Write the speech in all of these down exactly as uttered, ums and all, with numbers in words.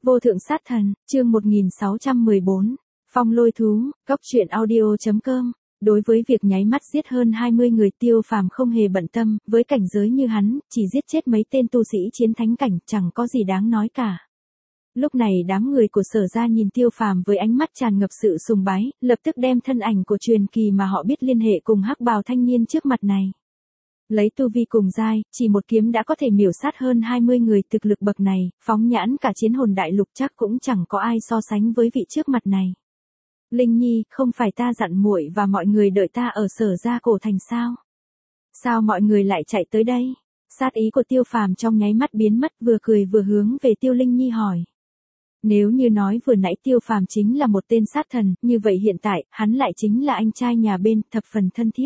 Vô thượng sát thần, chương một nghìn sáu trăm mười bốn, Phong lôi thú, góc truyện audio chấm com. Đối với việc nháy mắt giết hơn hai mươi người, Tiêu Phàm không hề bận tâm, với cảnh giới như hắn, chỉ giết chết mấy tên tu sĩ chiến thánh cảnh, chẳng có gì đáng nói cả. Lúc này đám người của Sở gia nhìn Tiêu Phàm với ánh mắt tràn ngập sự sùng bái, lập tức đem thân ảnh của truyền kỳ mà họ biết liên hệ cùng hắc bào thanh niên trước mặt này. Lấy tu vi cùng giai, chỉ một kiếm đã có thể miểu sát hơn hai mươi người, thực lực bậc này, phóng nhãn cả chiến hồn đại lục chắc cũng chẳng có ai so sánh với vị trước mặt này. Linh Nhi, không phải ta dặn muội và mọi người đợi ta ở Sở gia cổ thành sao? Sao mọi người lại chạy tới đây? Sát ý của Tiêu Phàm trong nháy mắt biến mất, vừa cười vừa hướng về Tiêu Linh Nhi hỏi. Nếu như nói vừa nãy Tiêu Phàm chính là một tên sát thần, như vậy hiện tại, hắn lại chính là anh trai nhà bên, thập phần thân thiết.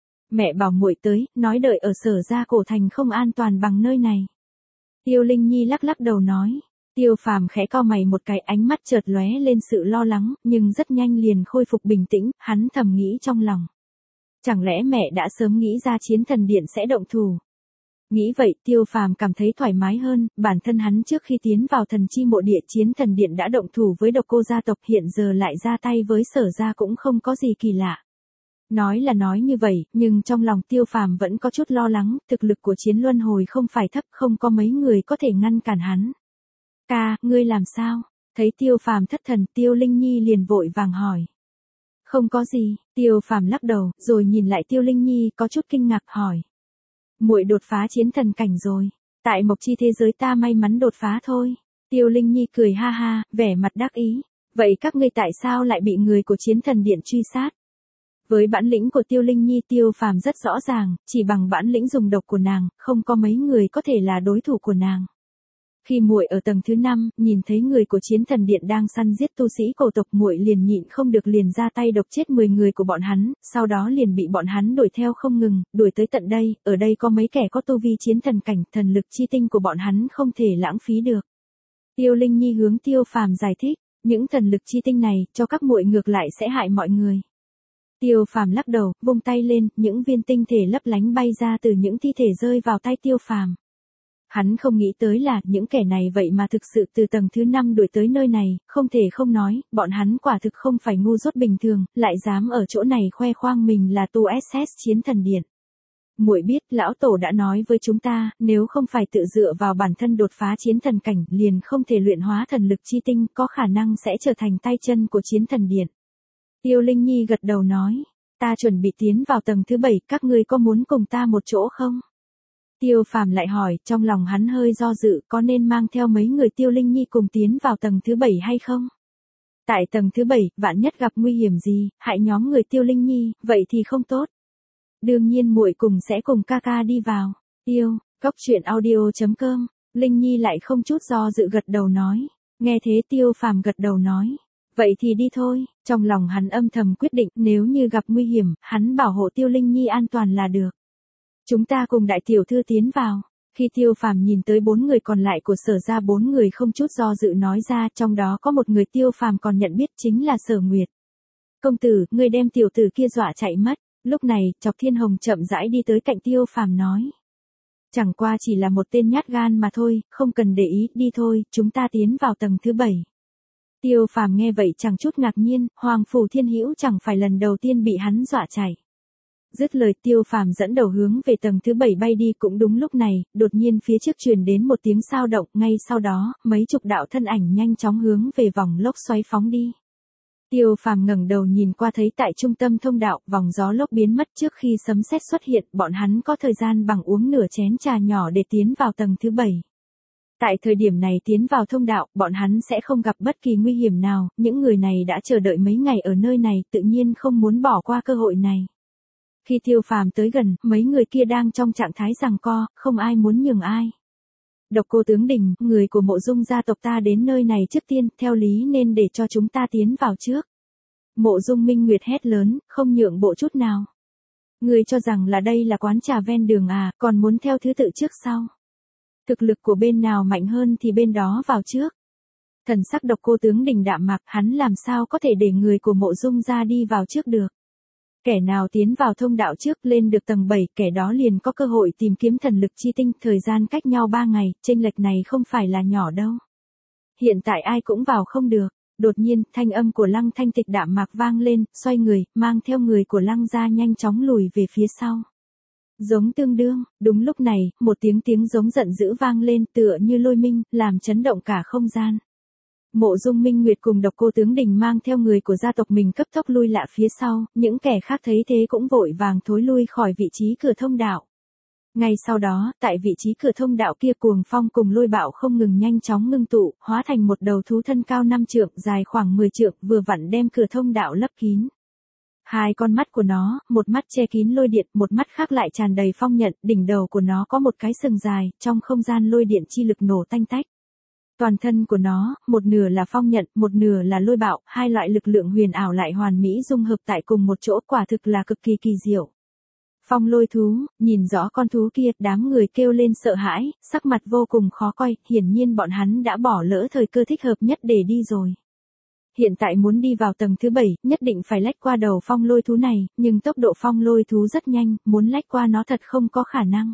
Mẹ bảo muội tới, nói đợi ở Sở gia cổ thành không an toàn bằng nơi này. Tiêu Linh Nhi lắc lắc đầu nói. Tiêu Phàm khẽ cau mày một cái, ánh mắt chợt lóe lên sự lo lắng, nhưng rất nhanh liền khôi phục bình tĩnh, hắn thầm nghĩ trong lòng. Chẳng lẽ mẹ đã sớm nghĩ ra Chiến Thần Điện sẽ động thủ? Nghĩ vậy, Tiêu Phàm cảm thấy thoải mái hơn, bản thân hắn trước khi tiến vào thần chi mộ địa Chiến Thần Điện đã động thủ với Độc Cô gia tộc, hiện giờ lại ra tay với Sở gia cũng không có gì kỳ lạ. Nói là nói như vậy, nhưng trong lòng Tiêu Phàm vẫn có chút lo lắng, thực lực của Chiến Luân Hồi không phải thấp, không có mấy người có thể ngăn cản hắn. Ca, ngươi làm sao? Thấy Tiêu Phàm thất thần, Tiêu Linh Nhi liền vội vàng hỏi. Không có gì, Tiêu Phàm lắc đầu, rồi nhìn lại Tiêu Linh Nhi có chút kinh ngạc hỏi. Muội đột phá chiến thần cảnh rồi, tại Mộc Chi thế giới ta may mắn đột phá thôi. Tiêu Linh Nhi cười ha ha, vẻ mặt đắc ý. Vậy các ngươi tại sao lại bị người của Chiến Thần Điện truy sát? Với bản lĩnh của Tiêu Linh Nhi, Tiêu Phàm rất rõ ràng, chỉ bằng bản lĩnh dùng độc của nàng, không có mấy người có thể là đối thủ của nàng. Khi muội ở tầng thứ năm, nhìn thấy người của Chiến Thần Điện đang săn giết tu sĩ cổ tộc, muội liền nhịn không được liền ra tay độc chết mười người của bọn hắn, sau đó liền bị bọn hắn đuổi theo không ngừng, đuổi tới tận đây, ở đây có mấy kẻ có tu vi chiến thần cảnh, thần lực chi tinh của bọn hắn không thể lãng phí được. Tiêu Linh Nhi hướng Tiêu Phàm giải thích, những thần lực chi tinh này, cho các muội ngược lại sẽ hại mọi người. Tiêu Phàm lắc đầu, vung tay lên, những viên tinh thể lấp lánh bay ra từ những thi thể rơi vào tay Tiêu Phàm. Hắn không nghĩ tới là những kẻ này vậy mà thực sự từ tầng thứ năm đuổi tới nơi này, không thể không nói, bọn hắn quả thực không phải ngu dốt bình thường, lại dám ở chỗ này khoe khoang mình là tu ét ét Chiến Thần Điện. Muội biết, lão tổ đã nói với chúng ta, nếu không phải tự dựa vào bản thân đột phá chiến thần cảnh, liền không thể luyện hóa thần lực chi tinh, có khả năng sẽ trở thành tay chân của Chiến Thần Điện. Tiêu Linh Nhi gật đầu nói, ta chuẩn bị tiến vào tầng thứ bảy, các ngươi có muốn cùng ta một chỗ không? Tiêu Phàm lại hỏi, trong lòng hắn hơi do dự, có nên mang theo mấy người Tiêu Linh Nhi cùng tiến vào tầng thứ bảy hay không? Tại tầng thứ bảy, vạn nhất gặp nguy hiểm gì, hại nhóm người Tiêu Linh Nhi, vậy thì không tốt. Đương nhiên muội cùng sẽ cùng ca ca đi vào. Tiêu, góc truyện audio chấm com. Linh Nhi lại không chút do dự gật đầu nói. Nghe thế Tiêu Phàm gật đầu nói. Vậy thì đi thôi. Trong lòng hắn âm thầm quyết định, nếu như gặp nguy hiểm, hắn bảo hộ Tiêu Linh Nhi an toàn là được. Chúng ta cùng đại tiểu thư tiến vào. Khi Tiêu Phàm nhìn tới bốn người còn lại của Sở gia, bốn người không chút do dự nói ra, trong đó có một người Tiêu Phàm còn nhận biết, chính là Sở Nguyệt. Công tử, ngươi đem tiểu tử kia dọa chạy mất. Lúc này, Chọc Thiên Hồng chậm rãi đi tới cạnh Tiêu Phàm nói. Chẳng qua chỉ là một tên nhát gan mà thôi, không cần để ý, đi thôi, chúng ta tiến vào tầng thứ bảy. Tiêu Phàm nghe vậy chẳng chút ngạc nhiên, Hoàng Phủ Thiên Hữu chẳng phải lần đầu tiên bị hắn dọa chạy. Dứt lời, Tiêu Phàm dẫn đầu hướng về tầng thứ bảy bay đi. Cũng đúng lúc này, đột nhiên phía trước truyền đến một tiếng sao động, ngay sau đó, mấy chục đạo thân ảnh nhanh chóng hướng về vòng lốc xoáy phóng đi. Tiêu Phàm ngẩng đầu nhìn qua, thấy tại trung tâm thông đạo, vòng gió lốc biến mất trước khi sấm sét xuất hiện, bọn hắn có thời gian bằng uống nửa chén trà nhỏ để tiến vào tầng thứ bảy. Tại thời điểm này tiến vào thông đạo, bọn hắn sẽ không gặp bất kỳ nguy hiểm nào, những người này đã chờ đợi mấy ngày ở nơi này, tự nhiên không muốn bỏ qua cơ hội này. Khi Tiêu Phàm tới gần, mấy người kia đang trong trạng thái giằng co, không ai muốn nhường ai. Độc Cô tướng đình, người của Mộ Dung gia tộc ta đến nơi này trước tiên, theo lý nên để cho chúng ta tiến vào trước. Mộ Dung Minh Nguyệt hét lớn, không nhượng bộ chút nào. Người cho rằng là đây là quán trà ven đường à, còn muốn theo thứ tự trước sau. Thực lực của bên nào mạnh hơn thì bên đó vào trước. Thần sắc Độc Cô tướng đình đạm mạc, hắn làm sao có thể để người của Mộ Dung gia đi vào trước được. Kẻ nào tiến vào thông đạo trước lên được tầng bảy, kẻ đó liền có cơ hội tìm kiếm thần lực chi tinh, thời gian cách nhau ba ngày, chênh lệch này không phải là nhỏ đâu. Hiện tại ai cũng vào không được. Đột nhiên, thanh âm của Lăng Thanh Tịch đạm mạc vang lên, xoay người, mang theo người của Lăng gia nhanh chóng lùi về phía sau. Giống tương đương, đúng lúc này, một tiếng tiếng giống giận dữ vang lên tựa như lôi minh, làm chấn động cả không gian. Mộ Dung Minh Nguyệt cùng Độc Cô Tướng Đình mang theo người của gia tộc mình cấp tốc lui lại phía sau, những kẻ khác thấy thế cũng vội vàng thối lui khỏi vị trí cửa thông đạo. Ngay sau đó, tại vị trí cửa thông đạo kia cuồng phong cùng lôi bạo không ngừng nhanh chóng ngưng tụ, hóa thành một đầu thú thân cao năm trượng, dài khoảng mười trượng, vừa vặn đem cửa thông đạo lấp kín. Hai con mắt của nó, một mắt che kín lôi điện, một mắt khác lại tràn đầy phong nhận, đỉnh đầu của nó có một cái sừng dài, trong không gian lôi điện chi lực nổ tanh tách. Toàn thân của nó, một nửa là phong nhận, một nửa là lôi bạo, hai loại lực lượng huyền ảo lại hoàn mỹ dung hợp tại cùng một chỗ, quả thực là cực kỳ kỳ diệu. Phong lôi thú, nhìn rõ con thú kia, đám người kêu lên sợ hãi, sắc mặt vô cùng khó coi, hiển nhiên bọn hắn đã bỏ lỡ thời cơ thích hợp nhất để đi rồi. Hiện tại muốn đi vào tầng thứ bảy, nhất định phải lách qua đầu phong lôi thú này, nhưng tốc độ phong lôi thú rất nhanh, muốn lách qua nó thật không có khả năng.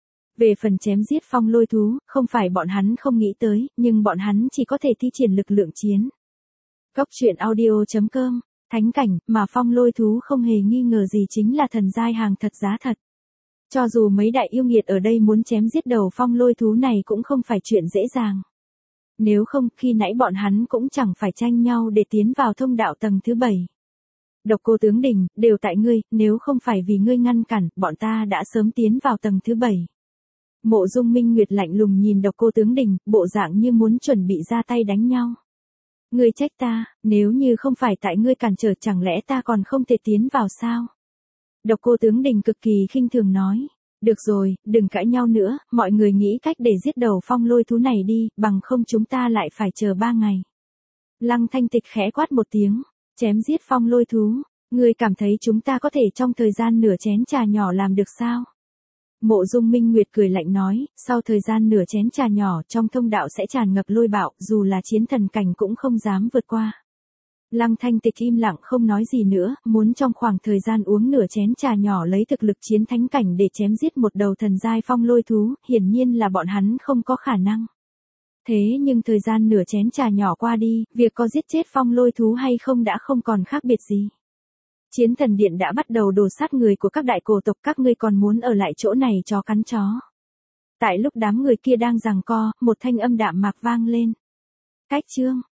Về phần chém giết phong lôi thú, không phải bọn hắn không nghĩ tới, nhưng bọn hắn chỉ có thể thi triển lực lượng chiến. Cốc truyện audio chấm com, thánh cảnh, mà phong lôi thú không hề nghi ngờ gì chính là thần giai hàng thật giá thật. Cho dù mấy đại yêu nghiệt ở đây muốn chém giết đầu phong lôi thú này cũng không phải chuyện dễ dàng. Nếu không, khi nãy bọn hắn cũng chẳng phải tranh nhau để tiến vào thông đạo tầng thứ bảy. Độc Cô Tướng Đình, đều tại ngươi, nếu không phải vì ngươi ngăn cản, bọn ta đã sớm tiến vào tầng thứ bảy. Mộ Dung Minh Nguyệt lạnh lùng nhìn Độc Cô Tướng Đình, bộ dạng như muốn chuẩn bị ra tay đánh nhau. Ngươi trách ta, nếu như không phải tại ngươi cản trở chẳng lẽ ta còn không thể tiến vào sao? Độc Cô Tướng Đình cực kỳ khinh thường nói. Được rồi, đừng cãi nhau nữa, mọi người nghĩ cách để giết đầu phong lôi thú này đi, bằng không chúng ta lại phải chờ ba ngày. Lăng Thanh Tịch khẽ quát một tiếng, chém giết phong lôi thú, ngươi cảm thấy chúng ta có thể trong thời gian nửa chén trà nhỏ làm được sao? Mộ Dung Minh Nguyệt cười lạnh nói, sau thời gian nửa chén trà nhỏ trong thông đạo sẽ tràn ngập lôi bạo, dù là chiến thần cảnh cũng không dám vượt qua. Lăng Thanh Tịch im lặng không nói gì nữa, muốn trong khoảng thời gian uống nửa chén trà nhỏ lấy thực lực chiến thánh cảnh để chém giết một đầu thần giai phong lôi thú, hiển nhiên là bọn hắn không có khả năng. Thế nhưng thời gian nửa chén trà nhỏ qua đi, việc có giết chết phong lôi thú hay không đã không còn khác biệt gì. Chiến thần điện đã bắt đầu đổ sát người của các đại cổ tộc, các ngươi còn muốn ở lại chỗ này chó cắn chó. Tại lúc đám người kia đang giằng co, một thanh âm đạm mạc vang lên. Cách chương